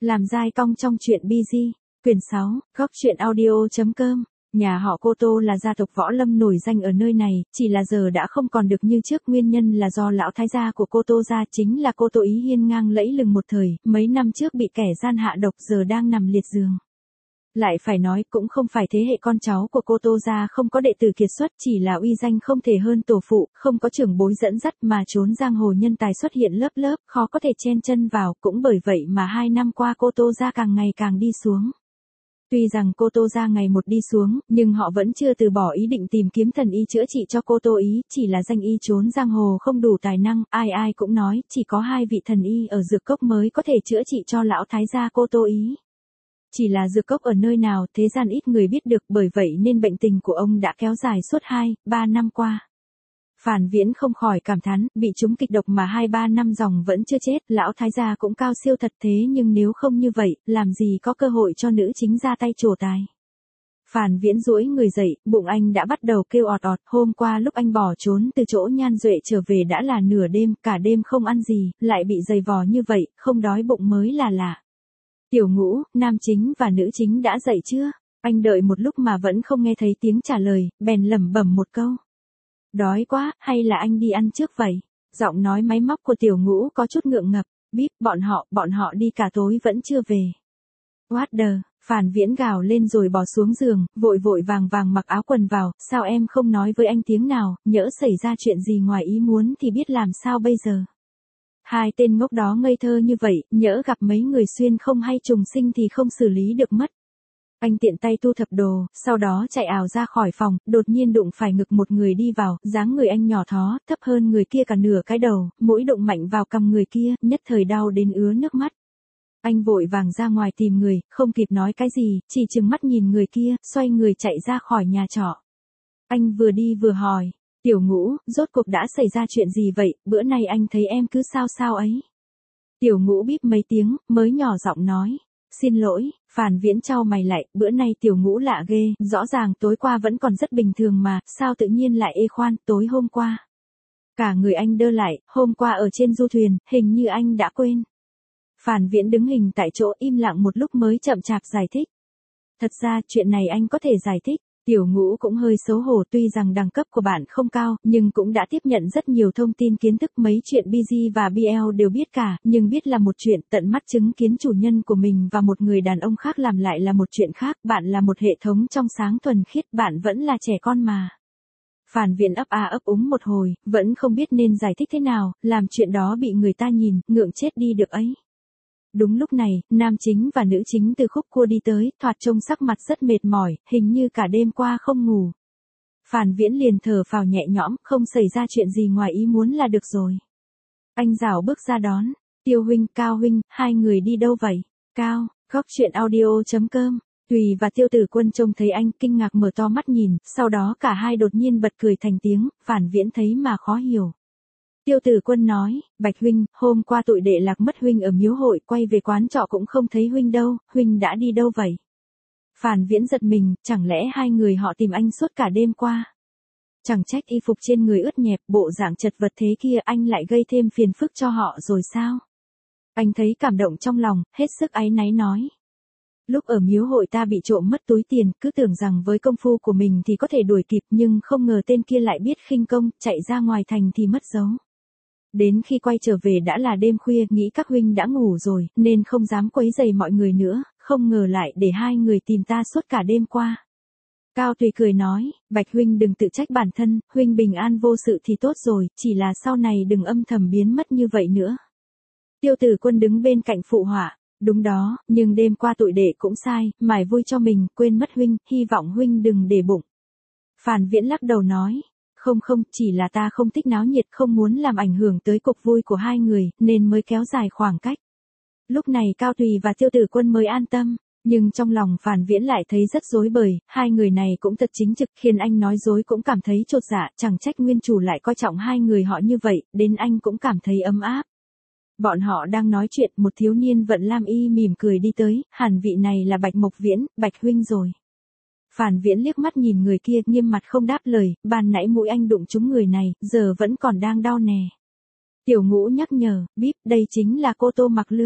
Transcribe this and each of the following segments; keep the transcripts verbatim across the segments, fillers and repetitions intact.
Làm dai cong trong truyện bi gi, quyển sáu, góc truyện audio chấm com. Nhà họ Cô Tô là gia tộc võ lâm nổi danh ở nơi này, chỉ là giờ đã không còn được như trước, nguyên nhân là do lão thái gia của Cô Tô gia chính là Cô Tô Ý hiên ngang lẫy lừng một thời, mấy năm trước bị kẻ gian hạ độc giờ đang nằm liệt giường. Lại phải nói cũng không phải thế hệ con cháu của Cô Tô gia không có đệ tử kiệt xuất, chỉ là uy danh không thể hơn tổ phụ, không có trưởng bối dẫn dắt mà trốn giang hồ nhân tài xuất hiện lớp lớp, khó có thể chen chân vào, cũng bởi vậy mà hai năm qua Cô Tô gia càng ngày càng đi xuống. Tuy rằng Cô Tô gia ngày một đi xuống, nhưng họ vẫn chưa từ bỏ ý định tìm kiếm thần y chữa trị cho Cô Tô Ý, chỉ là danh y trốn giang hồ không đủ tài năng, ai ai cũng nói, chỉ có hai vị thần y ở dược cốc mới có thể chữa trị cho lão thái gia Cô Tô Ý. Chỉ là dược cốc ở nơi nào thế gian ít người biết được, bởi vậy nên bệnh tình của ông đã kéo dài suốt hai, ba năm qua. Phản Viễn không khỏi cảm thán, bị trúng kịch độc mà hai ba năm dòng vẫn chưa chết, lão thái gia cũng cao siêu thật, thế nhưng nếu không như vậy, làm gì có cơ hội cho nữ chính ra tay trổ tài. Phản Viễn duỗi người dậy, bụng anh đã bắt đầu kêu ọt ọt, hôm qua lúc anh bỏ trốn từ chỗ Nhan Duệ trở về đã là nửa đêm, cả đêm không ăn gì, lại bị dày vò như vậy, không đói bụng mới là lạ. Tiểu Ngũ, nam chính và nữ chính đã dậy chưa? Anh đợi một lúc mà vẫn không nghe thấy tiếng trả lời, bèn lẩm bẩm một câu. Đói quá, hay là anh đi ăn trước vậy? Giọng nói máy móc của Tiểu Ngũ có chút ngượng ngập, bíp, bọn họ, bọn họ đi cả tối vẫn chưa về. What the, Phản Viễn gào lên rồi bỏ xuống giường, vội vội vàng vàng mặc áo quần vào, sao em không nói với anh tiếng nào, nhỡ xảy ra chuyện gì ngoài ý muốn thì biết làm sao bây giờ. Hai tên ngốc đó ngây thơ như vậy, nhỡ gặp mấy người xuyên không hay trùng sinh thì không xử lý được mất. Anh tiện tay thu thập đồ, sau đó chạy ào ra khỏi phòng, đột nhiên đụng phải ngực một người đi vào, dáng người anh nhỏ thó, thấp hơn người kia cả nửa cái đầu, mũi đụng mạnh vào cằm người kia, nhất thời đau đến ứa nước mắt. Anh vội vàng ra ngoài tìm người, không kịp nói cái gì, chỉ trừng mắt nhìn người kia, xoay người chạy ra khỏi nhà trọ. Anh vừa đi vừa hỏi. Tiểu Ngũ, rốt cuộc đã xảy ra chuyện gì vậy, bữa nay anh thấy em cứ sao sao ấy. Tiểu Ngũ bíp mấy tiếng, mới nhỏ giọng nói. Xin lỗi, Phản Viễn chau mày lại, bữa nay Tiểu Ngũ lạ ghê, rõ ràng tối qua vẫn còn rất bình thường mà, sao tự nhiên lại ê khoan, tối hôm qua. Cả người anh đơ lại, hôm qua ở trên du thuyền, hình như anh đã quên. Phản Viễn đứng hình tại chỗ im lặng một lúc mới chậm chạp giải thích. Thật ra, chuyện này anh có thể giải thích. Tiểu Ngũ cũng hơi xấu hổ, tuy rằng đẳng cấp của bạn không cao, nhưng cũng đã tiếp nhận rất nhiều thông tin kiến thức, mấy chuyện bi gi và bê lờ đều biết cả, nhưng biết là một chuyện, tận mắt chứng kiến chủ nhân của mình và một người đàn ông khác làm lại là một chuyện khác, bạn là một hệ thống trong sáng thuần khiết, bạn vẫn là trẻ con mà. Phản Viễn ấp a ấp úng một hồi, vẫn không biết nên giải thích thế nào, làm chuyện đó bị người ta nhìn, ngượng chết đi được ấy. Đúng lúc này, nam chính và nữ chính từ khúc cua đi tới, thoạt trông sắc mặt rất mệt mỏi, hình như cả đêm qua không ngủ. Phản Viễn liền thở phào nhẹ nhõm, không xảy ra chuyện gì ngoài ý muốn là được rồi. Anh rảo bước ra đón. Tiêu huynh, Cao huynh, hai người đi đâu vậy? Cao, góc truyện audio chấm com. Tùy và Tiêu Tử Quân trông thấy anh, kinh ngạc mở to mắt nhìn, sau đó cả hai đột nhiên bật cười thành tiếng, Phản Viễn thấy mà khó hiểu. Tiêu Tử Quân nói, Bạch huynh, hôm qua tụi đệ lạc mất huynh ở miếu hội, quay về quán trọ cũng không thấy huynh đâu, huynh đã đi đâu vậy? Phản Viễn giật mình, chẳng lẽ hai người họ tìm anh suốt cả đêm qua? Chẳng trách y phục trên người ướt nhẹp, bộ dạng chật vật thế kia, anh lại gây thêm phiền phức cho họ rồi sao? Anh thấy cảm động trong lòng, hết sức áy náy nói. Lúc ở miếu hội ta bị trộm mất túi tiền, cứ tưởng rằng với công phu của mình thì có thể đuổi kịp, nhưng không ngờ tên kia lại biết khinh công, chạy ra ngoài thành thì mất dấu. Đến khi quay trở về đã là đêm khuya, nghĩ các huynh đã ngủ rồi, nên không dám quấy rầy mọi người nữa, không ngờ lại để hai người tìm ta suốt cả đêm qua. Cao Tùy cười nói, Bạch huynh đừng tự trách bản thân, huynh bình an vô sự thì tốt rồi, chỉ là sau này đừng âm thầm biến mất như vậy nữa. Tiêu Tử Quân đứng bên cạnh phụ họa, đúng đó, nhưng đêm qua tụi đệ cũng sai, mải vui cho mình, quên mất huynh, hy vọng huynh đừng để bụng. Phản Viễn lắc đầu nói. Không không, chỉ là ta không thích náo nhiệt, không muốn làm ảnh hưởng tới cuộc vui của hai người, nên mới kéo dài khoảng cách. Lúc này Cao Tùy và Tiêu Tử Quân mới an tâm, nhưng trong lòng Phản Viễn lại thấy rất rối bời, hai người này cũng thật chính trực, khiến anh nói dối cũng cảm thấy chột dạ, chẳng trách nguyên chủ lại coi trọng hai người họ như vậy, đến anh cũng cảm thấy ấm áp. Bọn họ đang nói chuyện, một thiếu niên vận lam y mỉm cười đi tới, hẳn vị này là Bạch Mộc Viễn, Bạch huynh rồi. Phản Viễn liếc mắt nhìn người kia, nghiêm mặt không đáp lời, ban nãy mũi anh đụng trúng người này, giờ vẫn còn đang đau nè. Tiểu Ngũ nhắc nhở, bíp, đây chính là cô Tô Mặc Lương.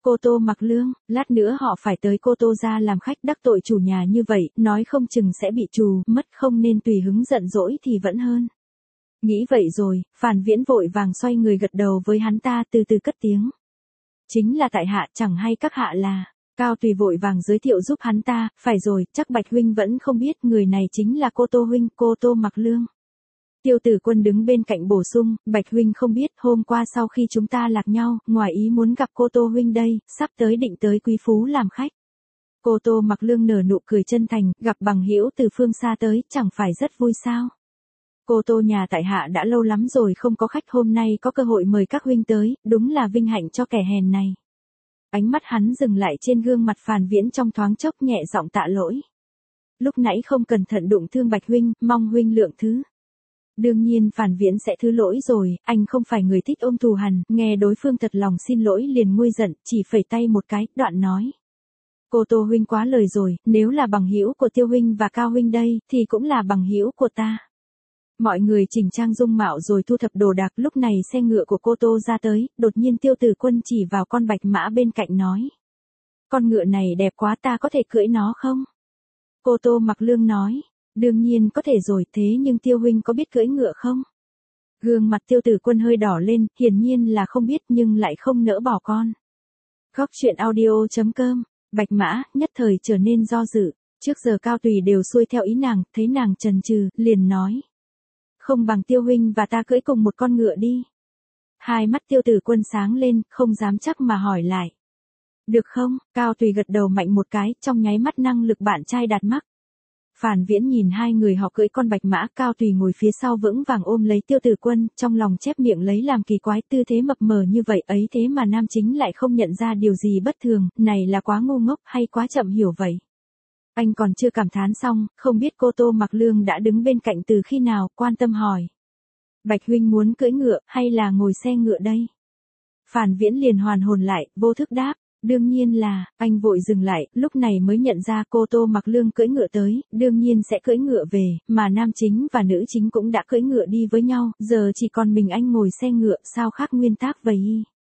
Cô Tô Mặc Lương, lát nữa họ phải tới cô Tô gia làm khách, đắc tội chủ nhà như vậy, nói không chừng sẽ bị trù, mất, không nên tùy hứng giận dỗi thì vẫn hơn. Nghĩ vậy rồi, Phàn Viễn vội vàng xoay người gật đầu với hắn ta, từ từ cất tiếng. Chính là tại hạ, chẳng hay các hạ là. Cao Tùy vội vàng giới thiệu giúp hắn ta, phải rồi, chắc Bạch huynh vẫn không biết, người này chính là cô Tô huynh, cô Tô Mặc Lương. Tiêu Tử Quân đứng bên cạnh bổ sung, Bạch huynh không biết, hôm qua sau khi chúng ta lạc nhau, ngoài ý muốn gặp cô Tô huynh đây, sắp tới định tới Quý Phú làm khách. Cô Tô Mặc Lương nở nụ cười chân thành, gặp bằng hữu từ phương xa tới, chẳng phải rất vui sao? Cô Tô nhà tại hạ đã lâu lắm rồi không có khách, hôm nay có cơ hội mời các huynh tới, đúng là vinh hạnh cho kẻ hèn này. Ánh mắt hắn dừng lại trên gương mặt Phàn Viễn trong thoáng chốc, nhẹ giọng tạ lỗi. Lúc nãy không cẩn thận đụng thương Bạch huynh, mong huynh lượng thứ. Đương nhiên Phàn Viễn sẽ thứ lỗi rồi, anh không phải người thích ôm thù hằn, nghe đối phương thật lòng xin lỗi liền nguôi giận, chỉ phẩy tay một cái, đoạn nói. Cô Tô huynh quá lời rồi, nếu là bằng hữu của Tiêu huynh và Cao huynh đây, thì cũng là bằng hữu của ta. Mọi người chỉnh trang dung mạo rồi thu thập đồ đạc, lúc này xe ngựa của cô Tô ra tới, đột nhiên Tiêu Tử Quân chỉ vào con bạch mã bên cạnh nói. Con ngựa này đẹp quá, ta có thể cưỡi nó không? Cô Tô Mặc Lương nói. Đương nhiên có thể rồi, thế nhưng Tiêu huynh có biết cưỡi ngựa không? Gương mặt Tiêu Tử Quân hơi đỏ lên, hiển nhiên là không biết nhưng lại không nỡ bỏ con. Góc truyện audio chấm com, Bạch Mã, nhất thời trở nên do dự, trước giờ Cao Tùy đều xuôi theo ý nàng, thấy nàng chần chừ, liền nói. Không bằng Tiêu huynh và ta cưỡi cùng một con ngựa đi. Hai mắt Tiêu Tử Quân sáng lên, không dám chắc mà hỏi lại. Được không? Cao Tùy gật đầu mạnh một cái, trong nháy mắt năng lực bạn trai đạt mắc. Phàn Viễn nhìn hai người họ cưỡi con bạch mã, Cao Tùy ngồi phía sau vững vàng ôm lấy Tiêu Tử Quân, trong lòng chép miệng lấy làm kỳ quái, tư thế mập mờ như vậy ấy thế mà nam chính lại không nhận ra điều gì bất thường, này là quá ngu ngốc hay quá chậm hiểu vậy. Anh còn chưa cảm thán xong, không biết cô Tô Mặc Lương đã đứng bên cạnh từ khi nào, quan tâm hỏi. Bạch huynh muốn cưỡi ngựa, hay là ngồi xe ngựa đây? Phàn Viễn liền hoàn hồn lại, vô thức đáp. Đương nhiên là, anh vội dừng lại, lúc này mới nhận ra cô Tô Mặc Lương cưỡi ngựa tới, đương nhiên sẽ cưỡi ngựa về, mà nam chính và nữ chính cũng đã cưỡi ngựa đi với nhau, giờ chỉ còn mình anh ngồi xe ngựa, sao khác nguyên tắc vậy?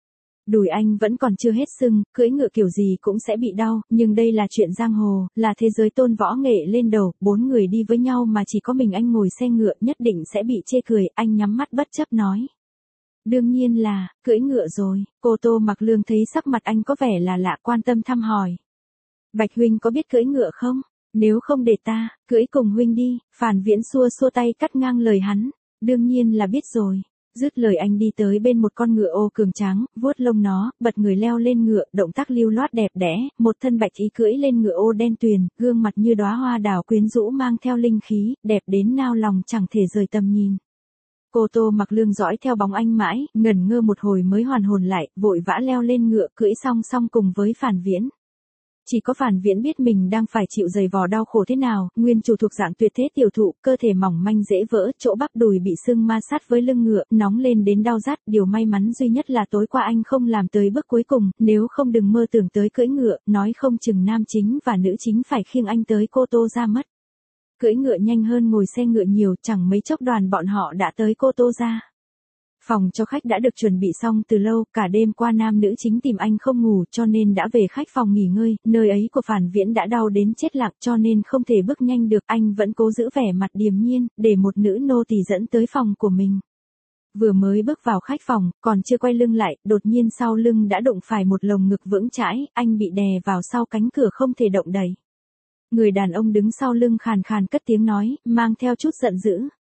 Đùi anh vẫn còn chưa hết sưng, cưỡi ngựa kiểu gì cũng sẽ bị đau, nhưng đây là chuyện giang hồ, là thế giới tôn võ nghệ lên đầu, bốn người đi với nhau mà chỉ có mình anh ngồi xe ngựa, nhất định sẽ bị chê cười, anh nhắm mắt bất chấp nói. Đương nhiên là, cưỡi ngựa rồi, cô Tô Mặc Lương thấy sắc mặt anh có vẻ là lạ, quan tâm thăm hỏi. Bạch huynh có biết cưỡi ngựa không? Nếu không để ta, cưỡi cùng huynh đi, Phàn Viễn xua xua tay cắt ngang lời hắn. Đương nhiên là biết rồi. Dứt lời anh đi tới bên một con ngựa ô cường tráng, vuốt lông nó, bật người leo lên ngựa, động tác lưu loát đẹp đẽ, một thân bạch y cưỡi lên ngựa ô đen tuyền, gương mặt như đóa hoa đào quyến rũ mang theo linh khí, đẹp đến nao lòng chẳng thể rời tầm nhìn. Cô Tô Mặc Lương dõi theo bóng anh mãi, ngẩn ngơ một hồi mới hoàn hồn lại, vội vã leo lên ngựa cưỡi song song cùng với Phàn Viễn. Chỉ có Phàn Viễn biết mình đang phải chịu dày vò đau khổ thế nào, nguyên chủ thuộc dạng tuyệt thế tiểu thụ, cơ thể mỏng manh dễ vỡ, chỗ bắp đùi bị sưng ma sát với lưng ngựa, nóng lên đến đau rát, điều may mắn duy nhất là tối qua anh không làm tới bước cuối cùng, nếu không đừng mơ tưởng tới cưỡi ngựa, nói không chừng nam chính và nữ chính phải khiêng anh tới Cô Tô ra mất. Cưỡi ngựa nhanh hơn ngồi xe ngựa nhiều, chẳng mấy chốc đoàn bọn họ đã tới Cô Tô ra. Phòng cho khách đã được chuẩn bị xong từ lâu, cả đêm qua nam nữ chính tìm anh không ngủ cho nên đã về khách phòng nghỉ ngơi, nơi ấy của Phàn Viễn đã đau đến chết lặng cho nên không thể bước nhanh được, anh vẫn cố giữ vẻ mặt điềm nhiên, để một nữ nô tỳ dẫn tới phòng của mình. Vừa mới bước vào khách phòng, còn chưa quay lưng lại, đột nhiên sau lưng đã đụng phải một lồng ngực vững chãi, anh bị đè vào sau cánh cửa không thể động đậy. Người đàn ông đứng sau lưng khàn khàn cất tiếng nói, mang theo chút giận dữ.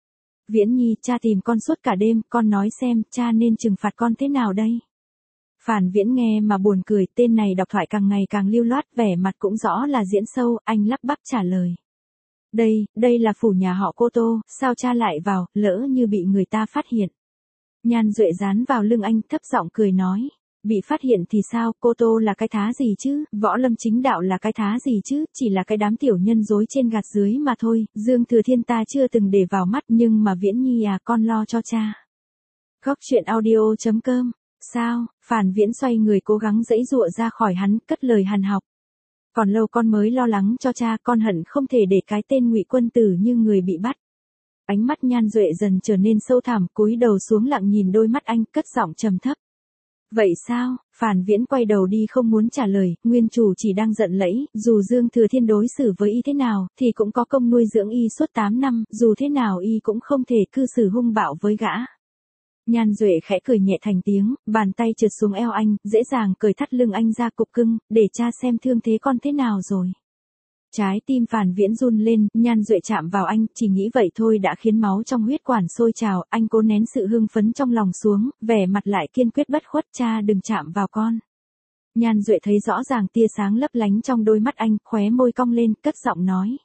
Viễn Nhi, cha tìm con suốt cả đêm, con nói xem, cha nên trừng phạt con thế nào đây? Phàn Viễn nghe mà buồn cười, tên này đọc thoại càng ngày càng lưu loát, vẻ mặt cũng rõ là diễn sâu, anh lắp bắp trả lời. Đây, đây là phủ nhà họ Cô Tô, sao cha lại vào, lỡ như bị người ta phát hiện. Nhan Duệ dán vào lưng anh, thấp giọng cười nói. Bị phát hiện thì sao, Cô Tô là cái thá gì chứ, võ lâm chính đạo là cái thá gì chứ, chỉ là cái đám tiểu nhân dối trên gạt dưới mà thôi, Dương Thừa Thiên ta chưa từng để vào mắt nhưng mà Viễn Nhi à, con lo cho cha. Góc truyện audio chấm com, sao, Phàn Viễn xoay người cố gắng giãy giụa ra khỏi hắn, cất lời hằn học. Còn lâu con mới lo lắng cho cha, con hận không thể để cái tên Ngụy Quân Tử như người bị bắt. Ánh mắt Nhan Duệ dần trở nên sâu thẳm, cúi đầu xuống lặng nhìn đôi mắt anh, cất giọng trầm thấp. Vậy sao? Phản Viễn quay đầu đi không muốn trả lời, nguyên chủ chỉ đang giận lẫy, dù Dương Thừa Thiên đối xử với y thế nào, thì cũng có công nuôi dưỡng y suốt tám năm, dù thế nào y cũng không thể cư xử hung bạo với gã. Nhan Duệ khẽ cười nhẹ thành tiếng, bàn tay trượt xuống eo anh, dễ dàng cởi thắt lưng anh ra cục cưng, để cha xem thương thế con thế nào rồi. Trái tim Phản Viễn run lên, Nhan Duệ chạm vào anh, chỉ nghĩ vậy thôi đã khiến máu trong huyết quản sôi trào, anh cố nén sự hưng phấn trong lòng xuống, vẻ mặt lại kiên quyết bất khuất, cha đừng chạm vào con. Nhan Duệ thấy rõ ràng tia sáng lấp lánh trong đôi mắt anh, khóe môi cong lên, cất giọng nói.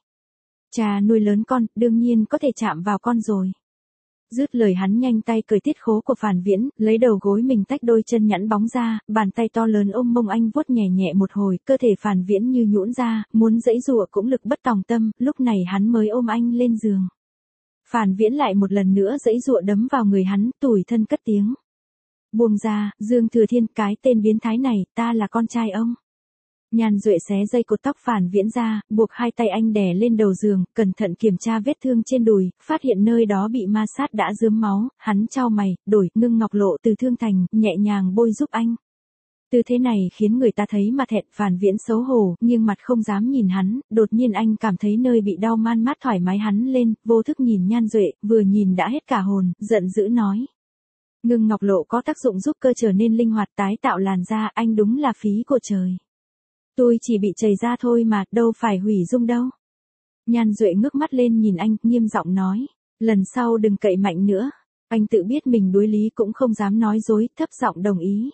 Cha nuôi lớn con, đương nhiên có thể chạm vào con rồi. Dứt lời hắn nhanh tay cởi tiết khố của Phản Viễn, lấy đầu gối mình tách đôi chân nhẵn bóng ra, bàn tay to lớn ôm mông anh vuốt nhẹ nhẹ một hồi, cơ thể Phản Viễn như nhũn ra, muốn giãy giụa cũng lực bất tòng tâm, lúc này hắn mới ôm anh lên giường. Phản Viễn lại một lần nữa giãy giụa đấm vào người hắn, tủi thân cất tiếng. Buông ra, Dương Thừa Thiên, cái tên biến thái này, ta là con trai ông. Nhan Duệ xé dây cột tóc Phản Viễn ra, buộc hai tay anh đè lên đầu giường, cẩn thận kiểm tra vết thương trên đùi, phát hiện nơi đó bị ma sát đã rướm máu, hắn chau mày, đổi, ngưng ngọc lộ từ thương thành, nhẹ nhàng bôi giúp anh. Tư thế này khiến người ta thấy mà thẹn, Phản Viễn xấu hổ, nhưng mặt không dám nhìn hắn, đột nhiên anh cảm thấy nơi bị đau man mát thoải mái hắn lên, vô thức nhìn Nhan Duệ, vừa nhìn đã hết cả hồn, giận dữ nói. Ngưng ngọc lộ có tác dụng giúp cơ trở nên linh hoạt tái tạo làn da, anh đúng là phí của trời. Tôi chỉ bị chảy ra thôi mà, đâu phải hủy dung đâu. Nhan Duệ ngước mắt lên nhìn anh, nghiêm giọng nói. Lần sau đừng cậy mạnh nữa. Anh tự biết mình đối lý cũng không dám nói dối, thấp giọng đồng ý.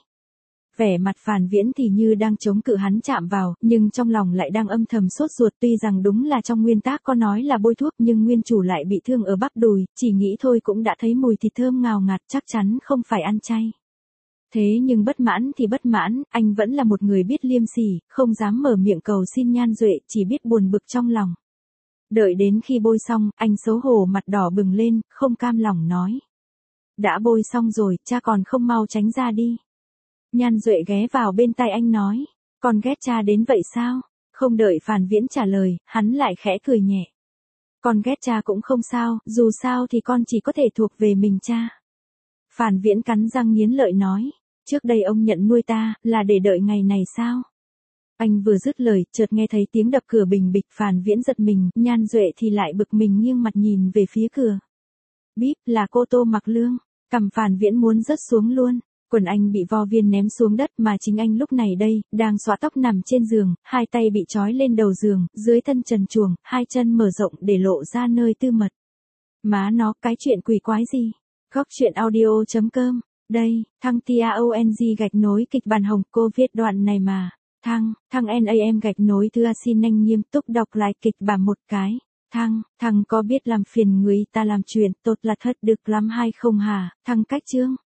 Vẻ mặt Phản Viễn thì như đang chống cự hắn chạm vào, nhưng trong lòng lại đang âm thầm sốt ruột, tuy rằng đúng là trong nguyên tác có nói là bôi thuốc nhưng nguyên chủ lại bị thương ở bắp đùi, chỉ nghĩ thôi cũng đã thấy mùi thịt thơm ngào ngạt, chắc chắn không phải ăn chay. Thế nhưng bất mãn thì bất mãn, anh vẫn là một người biết liêm sỉ, không dám mở miệng cầu xin Nhan Duệ, chỉ biết buồn bực trong lòng. Đợi đến khi bôi xong, anh xấu hổ mặt đỏ bừng lên, không cam lòng nói. Đã bôi xong rồi, cha còn không mau tránh ra đi. Nhan Duệ ghé vào bên tai anh nói, con ghét cha đến vậy sao? Không đợi Phản Viễn trả lời, hắn lại khẽ cười nhẹ. Con ghét cha cũng không sao, dù sao thì con chỉ có thể thuộc về mình cha. Phản Viễn cắn răng nghiến lợi nói. Trước đây ông nhận nuôi ta, là để đợi ngày này sao? Anh vừa dứt lời, chợt nghe thấy tiếng đập cửa bình bịch, Phản Viễn giật mình, Nhan Duệ thì lại bực mình nghiêng mặt nhìn về phía cửa. Bíp, là cô Tô Mặc Lương, cằm Phản Viễn muốn rớt xuống luôn, quần anh bị vo viên ném xuống đất mà chính anh lúc này đây, đang xõa tóc nằm trên giường, hai tay bị trói lên đầu giường, dưới thân trần truồng, hai chân mở rộng để lộ ra nơi tư mật. Má nó, cái chuyện quỷ quái gì? Góc truyện audio chấm com. Đây, thăng TAONG gạch nối kịch bản hồng, cô viết đoạn này mà. Thăng, thăng NAM gạch nối thưa xin anh nghiêm túc đọc lại kịch bản một cái. Thăng, thăng có biết làm phiền người ta làm chuyện tốt là thất đức lắm hay không hả? Thăng cách chương.